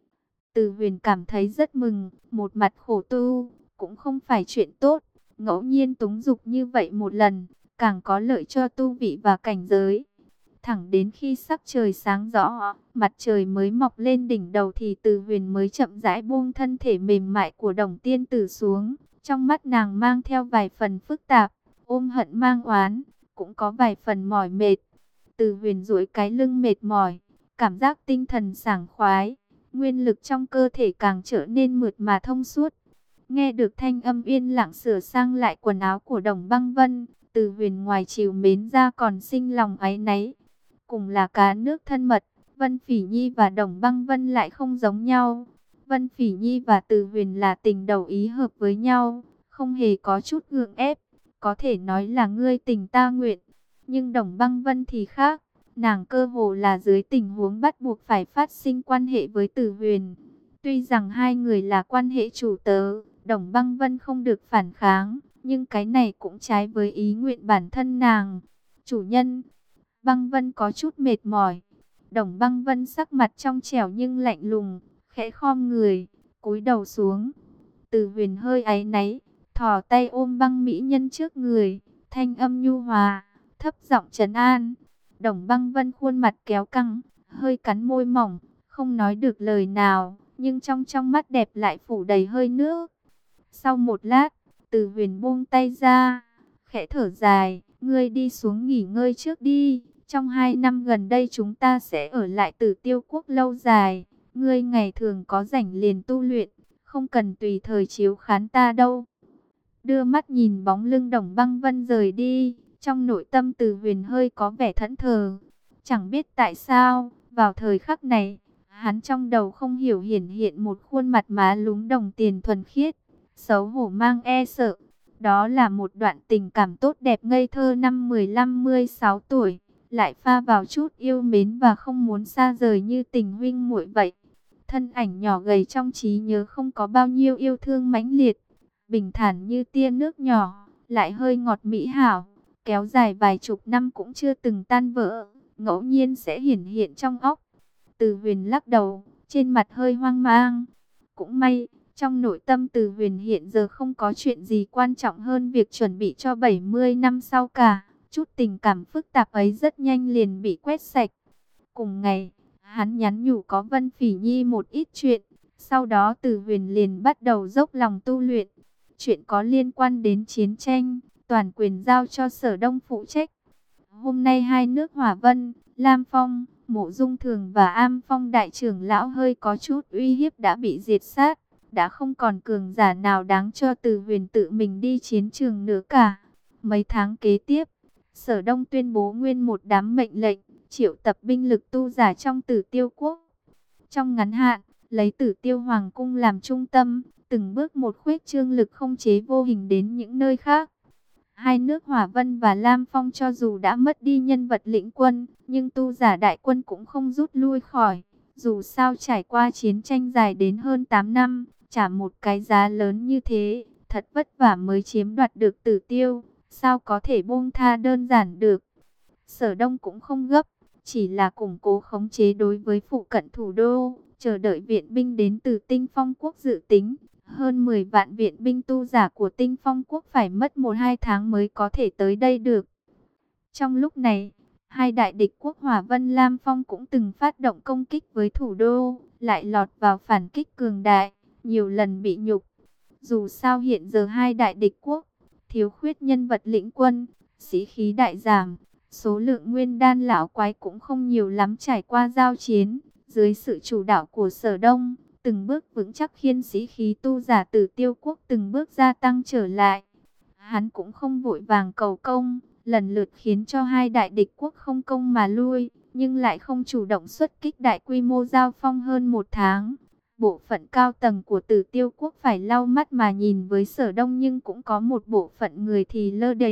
Từ Huyền cảm thấy rất mừng, một mặt khổ tu, cũng không phải chuyện tốt, ngẫu nhiên túng dục như vậy một lần, càng có lợi cho tu vị và cảnh giới. Thẳng đến khi sắc trời sáng rõ, mặt trời mới mọc lên đỉnh đầu thì Từ Huyền mới chậm rãi buông thân thể mềm mại của Đồng tiên tử xuống. Trong mắt nàng mang theo vài phần phức tạp, ôm hận mang oán, cũng có vài phần mỏi mệt. Từ Huyền duỗi cái lưng mệt mỏi, cảm giác tinh thần sảng khoái, nguyên lực trong cơ thể càng trở nên mượt mà thông suốt. Nghe được thanh âm yên lặng sửa sang lại quần áo của Đồng Băng Vân, Từ Huyền ngoài trìu mến ra còn sinh lòng áy náy. Cùng là cá nước thân mật, Vân Phỉ Nhi và Đồng Băng Vân lại không giống nhau. Vân Phỉ Nhi và Từ Huyền là tình đầu ý hợp với nhau, không hề có chút gượng ép, có thể nói là ngươi tình ta nguyện. Nhưng Đồng Băng Vân thì khác, nàng cơ hồ là dưới tình huống bắt buộc phải phát sinh quan hệ với Từ Huyền. Tuy rằng hai người là quan hệ chủ tớ, Đồng Băng Vân không được phản kháng, nhưng cái này cũng trái với ý nguyện bản thân nàng. Chủ nhân, Băng Vân có chút mệt mỏi. Đồng Băng Vân sắc mặt trong trẻo nhưng lạnh lùng, khẽ khom người, cúi đầu xuống. Từ Huyền hơi áy náy, thò tay ôm Băng mỹ nhân trước người, thanh âm nhu hòa, thấp giọng trấn an. Đồng Băng Vân khuôn mặt kéo căng, hơi cắn môi mỏng, không nói được lời nào, nhưng trong trong mắt đẹp lại phủ đầy hơi nước. Sau một lát, Từ Huyền buông tay ra, khẽ thở dài, ngươi đi xuống nghỉ ngơi trước đi. Trong hai năm gần đây chúng ta sẽ ở lại Tử Tiêu Quốc lâu dài. Ngươi ngày thường có rảnh liền tu luyện, không cần tùy thời chiếu khán ta đâu. Đưa mắt nhìn bóng lưng Đồng Băng Vân rời đi, trong nội tâm Từ Huyền hơi có vẻ thẫn thờ. Chẳng biết tại sao, vào thời khắc này, hắn trong đầu không hiểu hiển hiện một khuôn mặt má lúm đồng tiền thuần khiết, xấu hổ mang e sợ. Đó là một đoạn tình cảm tốt đẹp ngây thơ năm mười lăm mười sáu tuổi, lại pha vào chút yêu mến và không muốn xa rời như tình huynh muội vậy. Thân ảnh nhỏ gầy trong trí nhớ không có bao nhiêu yêu thương mãnh liệt, bình thản như tia nước nhỏ, lại hơi ngọt mỹ hảo, kéo dài vài chục năm cũng chưa từng tan vỡ, ngẫu nhiên sẽ hiển hiện trong óc. Từ Huyền lắc đầu, trên mặt hơi hoang mang. Cũng may, trong nội tâm Từ Huyền hiện giờ không có chuyện gì quan trọng hơn việc chuẩn bị cho bảy mươi năm sau cả. Chút tình cảm phức tạp ấy rất nhanh liền bị quét sạch. Cùng ngày, hắn nhắn nhủ có Vân Phỉ Nhi một ít chuyện. Sau đó Từ Huyền liền bắt đầu dốc lòng tu luyện. Chuyện có liên quan đến chiến tranh, toàn quyền giao cho Sở Đông phụ trách. Hôm nay hai nước Hỏa Vân, Lam Phong, Mộ Dung Thường và Am Phong đại trưởng lão hơi có chút uy hiếp đã bị diệt sát. Đã không còn cường giả nào đáng cho Từ Huyền tự mình đi chiến trường nữa cả. Mấy tháng kế tiếp, Sở Đông tuyên bố nguyên một đám mệnh lệnh, triệu tập binh lực tu giả trong Tử Tiêu Quốc. Trong ngắn hạn, lấy Tử Tiêu Hoàng Cung làm trung tâm, từng bước một khuếch trương lực không chế vô hình đến những nơi khác. Hai nước Hỏa Vân và Lam Phong cho dù đã mất đi nhân vật lĩnh quân, nhưng tu giả đại quân cũng không rút lui khỏi. Dù sao trải qua chiến tranh dài đến hơn tám năm, trả một cái giá lớn như thế, thật vất vả mới chiếm đoạt được Tử Tiêu, sao có thể buông tha đơn giản được. Sở Đông cũng không gấp, chỉ là củng cố khống chế đối với phụ cận thủ đô, chờ đợi viện binh đến từ Tinh Phong Quốc dự tính. Hơn mười vạn viện binh tu giả của Tinh Phong Quốc phải mất một hai tháng mới có thể tới đây được. Trong lúc này, hai đại địch quốc Hỏa Vân Lam Phong cũng từng phát động công kích với thủ đô, lại lọt vào phản kích cường đại, nhiều lần bị nhục. Dù sao hiện giờ hai đại địch quốc, thiếu khuyết nhân vật lĩnh quân, sĩ khí đại giảm, số lượng nguyên đan lão quái cũng không nhiều lắm trải qua giao chiến. Dưới sự chủ đạo của Sở Đông, từng bước vững chắc khiến sĩ khí tu giả Tử Tiêu Quốc từng bước gia tăng trở lại. Hắn cũng không vội vàng cầu công, lần lượt khiến cho hai đại địch quốc không công mà lui, nhưng lại không chủ động xuất kích đại quy mô giao phong hơn một tháng. Bộ phận cao tầng của Tử Tiêu Quốc phải lau mắt mà nhìn với Sở Đông, nhưng cũng có một bộ phận người thì lơ đễnh,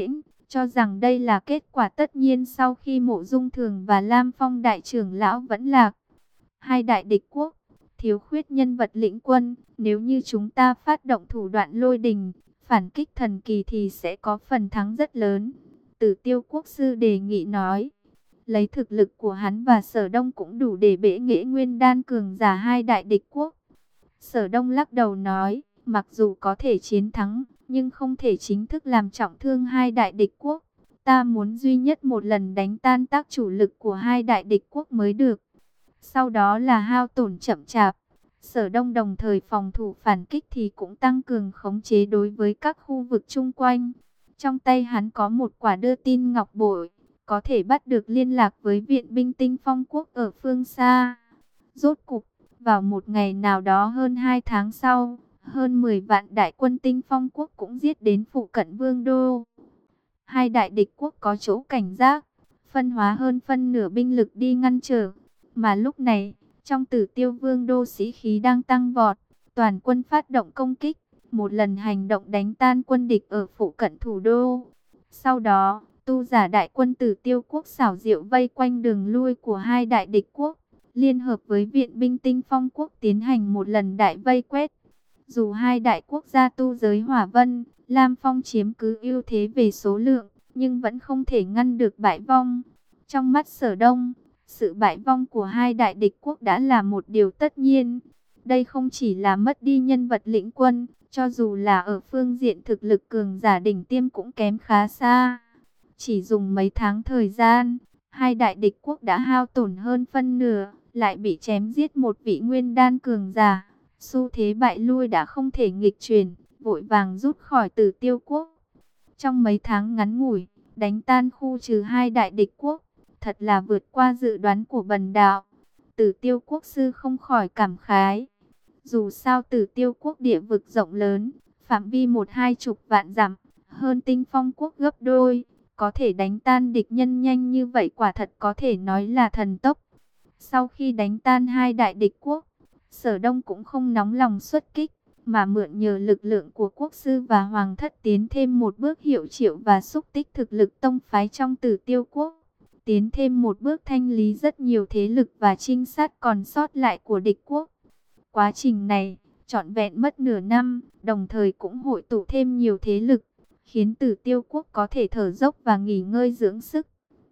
cho rằng đây là kết quả tất nhiên sau khi Mộ Dung Thường và Lam Phong đại trưởng lão vẫn lạc. Hai đại địch quốc, thiếu khuyết nhân vật lĩnh quân, nếu như chúng ta phát động thủ đoạn lôi đình, phản kích thần kỳ thì sẽ có phần thắng rất lớn. Tử Tiêu quốc sư đề nghị nói, lấy thực lực của hắn và Sở Đông cũng đủ để bẽ nghệ nguyên đan cường giả hai đại địch quốc. Sở Đông lắc đầu nói, mặc dù có thể chiến thắng, nhưng không thể chính thức làm trọng thương hai đại địch quốc. Ta muốn duy nhất một lần đánh tan tác chủ lực của hai đại địch quốc mới được. Sau đó là hao tổn chậm chạp. Sở Đông đồng thời phòng thủ phản kích thì cũng tăng cường khống chế đối với các khu vực chung quanh. Trong tay hắn có một quả đưa tin ngọc bội, có thể bắt được liên lạc với viện binh Tinh Phong quốc ở phương xa. Rốt cục, vào một ngày nào đó hơn hai tháng sau, hơn mười vạn đại quân Tinh Phong quốc cũng giết đến phụ cận Vương đô. Hai đại địch quốc có chỗ cảnh giác, phân hóa hơn phân nửa binh lực đi ngăn trở. Mà lúc này, trong Tử Tiêu Vương đô sĩ khí đang tăng vọt, toàn quân phát động công kích, một lần hành động đánh tan quân địch ở phụ cận thủ đô. Sau đó, tu giả đại quân Tử Tiêu quốc xảo diệu vây quanh đường lui của hai đại địch quốc, liên hợp với viện binh Tinh Phong quốc tiến hành một lần đại vây quét. Dù hai đại quốc gia tu giới Hỏa Vân, Lam Phong chiếm cứ ưu thế về số lượng, nhưng vẫn không thể ngăn được bại vong. Trong mắt Sở Đông, sự bại vong của hai đại địch quốc đã là một điều tất nhiên. Đây không chỉ là mất đi nhân vật lĩnh quân, cho dù là ở phương diện thực lực cường giả đỉnh tiêm cũng kém khá xa. Chỉ dùng mấy tháng thời gian, hai đại địch quốc đã hao tổn hơn phân nửa, lại bị chém giết một vị nguyên đan cường giả. Xu thế bại lui đã không thể nghịch chuyển, vội vàng rút khỏi Tử Tiêu quốc. Trong mấy tháng ngắn ngủi, đánh tan khu trừ hai đại địch quốc, thật là vượt qua dự đoán của bần đạo. Tử Tiêu quốc sư không khỏi cảm khái. Dù sao Tử Tiêu quốc địa vực rộng lớn, phạm vi một hai chục vạn dặm, hơn Tinh Phong quốc gấp đôi, có thể đánh tan địch nhân nhanh như vậy quả thật có thể nói là thần tốc. Sau khi đánh tan hai đại địch quốc, Sở Đông cũng không nóng lòng xuất kích, mà mượn nhờ lực lượng của quốc sư và hoàng thất tiến thêm một bước hiệu triệu và xúc tích thực lực tông phái trong Tử Tiêu quốc. Tiến thêm một bước thanh lý rất nhiều thế lực và trinh sát còn sót lại của địch quốc. Quá trình này, trọn vẹn mất nửa năm, đồng thời cũng hội tụ thêm nhiều thế lực, khiến Tử Tiêu quốc có thể thở dốc và nghỉ ngơi dưỡng sức.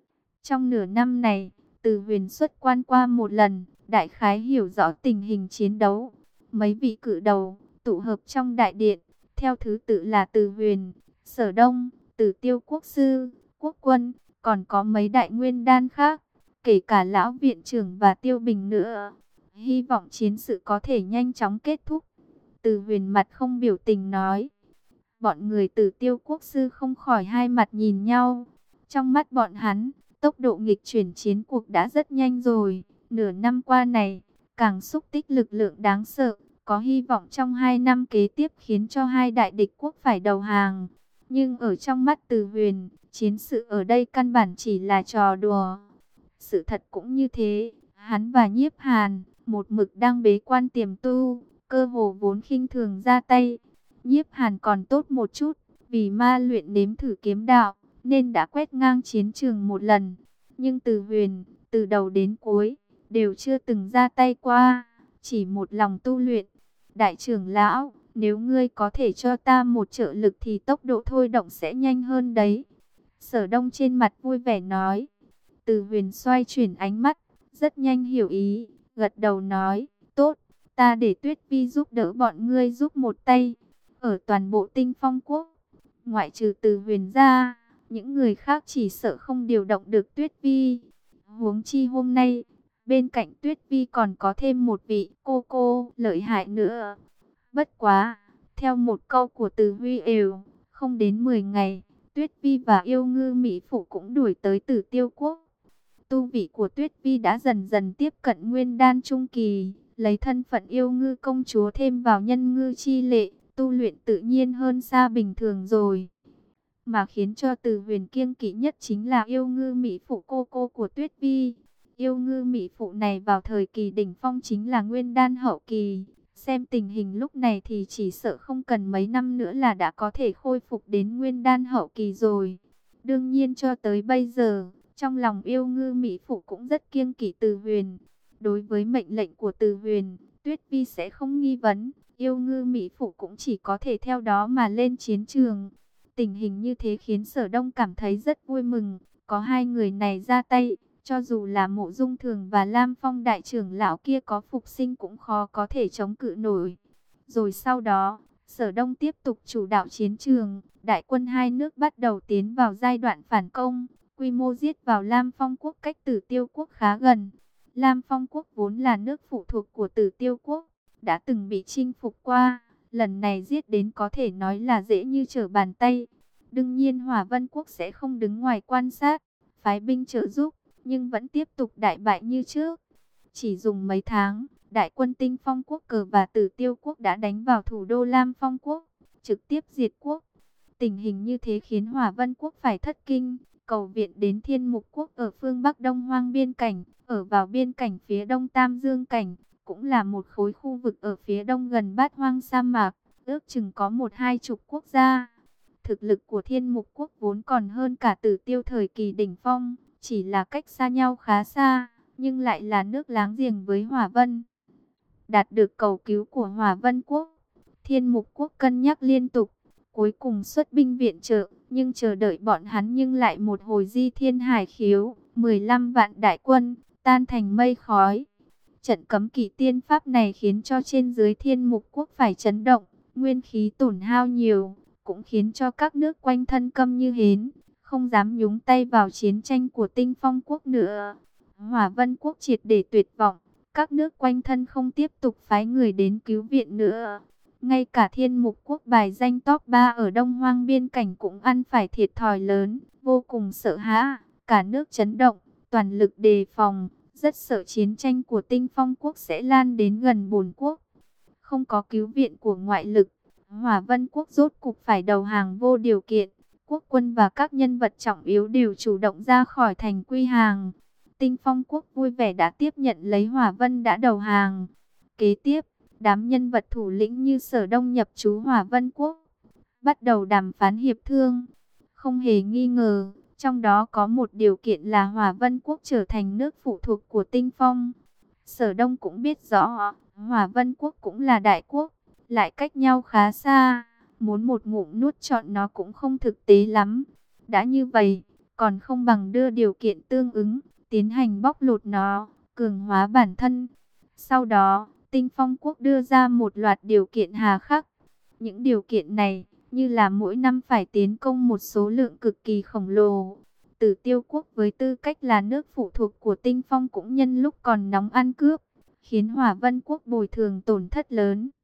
Trong nửa năm này, Từ Huyền xuất quan qua một lần, đại khái hiểu rõ tình hình chiến đấu. Mấy vị cự đầu tụ hợp trong đại điện, theo thứ tự là Từ Huyền, Sở Đông, Tử Tiêu quốc sư, quốc quân, còn có mấy đại nguyên đan khác, kể cả lão viện trưởng và Tiêu Bình nữa. Hy vọng chiến sự có thể nhanh chóng kết thúc. Từ Huyền mặt không biểu tình nói. Bọn người Tử Tiêu quốc sư không khỏi hai mặt nhìn nhau. Trong mắt bọn hắn, tốc độ nghịch chuyển chiến cuộc đã rất nhanh rồi. Nửa năm qua này, càng xúc tích lực lượng đáng sợ, có hy vọng trong hai năm kế tiếp khiến cho hai đại địch quốc phải đầu hàng. Nhưng ở trong mắt Từ Huyền, chiến sự ở đây căn bản chỉ là trò đùa. Sự thật cũng như thế, hắn và Nhiếp Hàn, một mực đang bế quan tiềm tu, cơ hồ vốn khinh thường ra tay. Nhiếp Hàn còn tốt một chút, vì ma luyện nếm thử kiếm đạo, nên đã quét ngang chiến trường một lần. Nhưng Từ Huyền, từ đầu đến cuối, đều chưa từng ra tay qua, chỉ một lòng tu luyện. Đại trưởng lão, nếu ngươi có thể cho ta một trợ lực thì tốc độ thôi động sẽ nhanh hơn đấy. Sở Đông trên mặt vui vẻ nói. Từ Huyền xoay chuyển ánh mắt, rất nhanh hiểu ý, gật đầu nói, tốt, ta để Tuyết Vi giúp đỡ bọn ngươi giúp một tay. Ở toàn bộ Tinh Phong quốc, ngoại trừ Từ Huyền ra, những người khác chỉ sợ không điều động được Tuyết Vi. Huống chi hôm nay, bên cạnh Tuyết Vi còn có thêm một vị cô cô lợi hại nữa. Bất quá, theo một câu của Từ Huy Èo, không đến mười ngày, Tuyết Vi và Yêu Ngư Mỹ Phụ cũng đuổi tới Tử Tiêu quốc. Tu vị của Tuyết Vi đã dần dần tiếp cận nguyên đan trung kỳ, lấy thân phận Yêu Ngư công chúa thêm vào nhân ngư chi lệ, tu luyện tự nhiên hơn xa bình thường rồi. Mà khiến cho Từ Huyền kiêng kỵ nhất chính là Yêu Ngư Mỹ Phụ cô cô của Tuyết Vi. Yêu Ngư Mỹ Phụ này vào thời kỳ đỉnh phong chính là nguyên đan hậu kỳ. Xem tình hình lúc này thì chỉ sợ không cần mấy năm nữa là đã có thể khôi phục đến nguyên đan hậu kỳ rồi. Đương nhiên cho tới bây giờ, trong lòng Yêu Ngư Mỹ Phụ cũng rất kiêng kỵ Từ Huyền. Đối với mệnh lệnh của Từ Huyền, Tuyết Vi sẽ không nghi vấn, Yêu Ngư Mỹ Phụ cũng chỉ có thể theo đó mà lên chiến trường. Tình hình như thế khiến Sở Đông cảm thấy rất vui mừng, có hai người này ra tay, cho dù là Mộ Dung Thường và Lam Phong đại trưởng lão kia có phục sinh cũng khó có thể chống cự nổi. Rồi sau đó, Sở Đông tiếp tục chủ đạo chiến trường, đại quân hai nước bắt đầu tiến vào giai đoạn phản công, quy mô giết vào Lam Phong quốc cách Tử Tiêu quốc khá gần. Lam Phong quốc vốn là nước phụ thuộc của Tử Tiêu quốc, đã từng bị chinh phục qua, lần này giết đến có thể nói là dễ như trở bàn tay. Đương nhiên Hỏa Vân quốc sẽ không đứng ngoài quan sát, phái binh trợ giúp, nhưng vẫn tiếp tục đại bại như trước. Chỉ dùng mấy tháng, đại quân Tinh Phong quốc cờ và Tử Tiêu quốc đã đánh vào thủ đô Lam Phong quốc, trực tiếp diệt quốc. Tình hình như thế khiến Hỏa Vân quốc phải thất kinh, cầu viện đến Thiên Mục quốc ở phương Bắc Đông Hoang biên cảnh, ở vào biên cảnh phía Đông Tam Dương cảnh, cũng là một khối khu vực ở phía đông gần Bát Hoang sa mạc, ước chừng có một hai chục quốc gia. Thực lực của Thiên Mục quốc vốn còn hơn cả Tử Tiêu thời kỳ đỉnh phong, chỉ là cách xa nhau khá xa, nhưng lại là nước láng giềng với Hỏa Vân. Đạt được cầu cứu của Hỏa Vân quốc, Thiên Mục quốc cân nhắc liên tục, cuối cùng xuất binh viện trợ, nhưng chờ đợi bọn hắn nhưng lại một hồi di thiên hải khiếu, mười lăm vạn đại quân, tan thành mây khói. Trận cấm kỵ tiên pháp này khiến cho trên dưới Thiên Mục quốc phải chấn động, nguyên khí tổn hao nhiều, cũng khiến cho các nước quanh thân câm như hến, không dám nhúng tay vào chiến tranh của Tinh Phong quốc nữa. Hỏa Vân quốc triệt để tuyệt vọng, các nước quanh thân không tiếp tục phái người đến cứu viện nữa. Ngay cả Thiên Mục quốc bài danh top ba ở Đông Hoang biên cảnh cũng ăn phải thiệt thòi lớn, vô cùng sợ hãi, cả nước chấn động, toàn lực đề phòng, rất sợ chiến tranh của Tinh Phong quốc sẽ lan đến gần Bổn quốc. Không có cứu viện của ngoại lực, Hỏa Vân quốc rốt cục phải đầu hàng vô điều kiện, quốc quân và các nhân vật trọng yếu đều chủ động ra khỏi thành quy hàng. Tinh Phong quốc vui vẻ đã tiếp nhận lấy Hỏa Vân đã đầu hàng. Kế tiếp, đám nhân vật thủ lĩnh như Sở Đông nhập trú Hỏa Vân quốc, bắt đầu đàm phán hiệp thương. Không hề nghi ngờ, trong đó có một điều kiện là Hỏa Vân quốc trở thành nước phụ thuộc của Tinh Phong. Sở Đông cũng biết rõ, Hỏa Vân quốc cũng là đại quốc, lại cách nhau khá xa, muốn một ngụm nuốt trọn nó cũng không thực tế lắm. Đã như vậy, còn không bằng đưa điều kiện tương ứng, tiến hành bóc lột nó, cường hóa bản thân. Sau đó, Tinh Phong quốc đưa ra một loạt điều kiện hà khắc. Những điều kiện này, như là mỗi năm phải tiến công một số lượng cực kỳ khổng lồ. Tử Tiêu quốc với tư cách là nước phụ thuộc của Tinh Phong cũng nhân lúc còn nóng ăn cướp, khiến Hỏa Vân quốc bồi thường tổn thất lớn.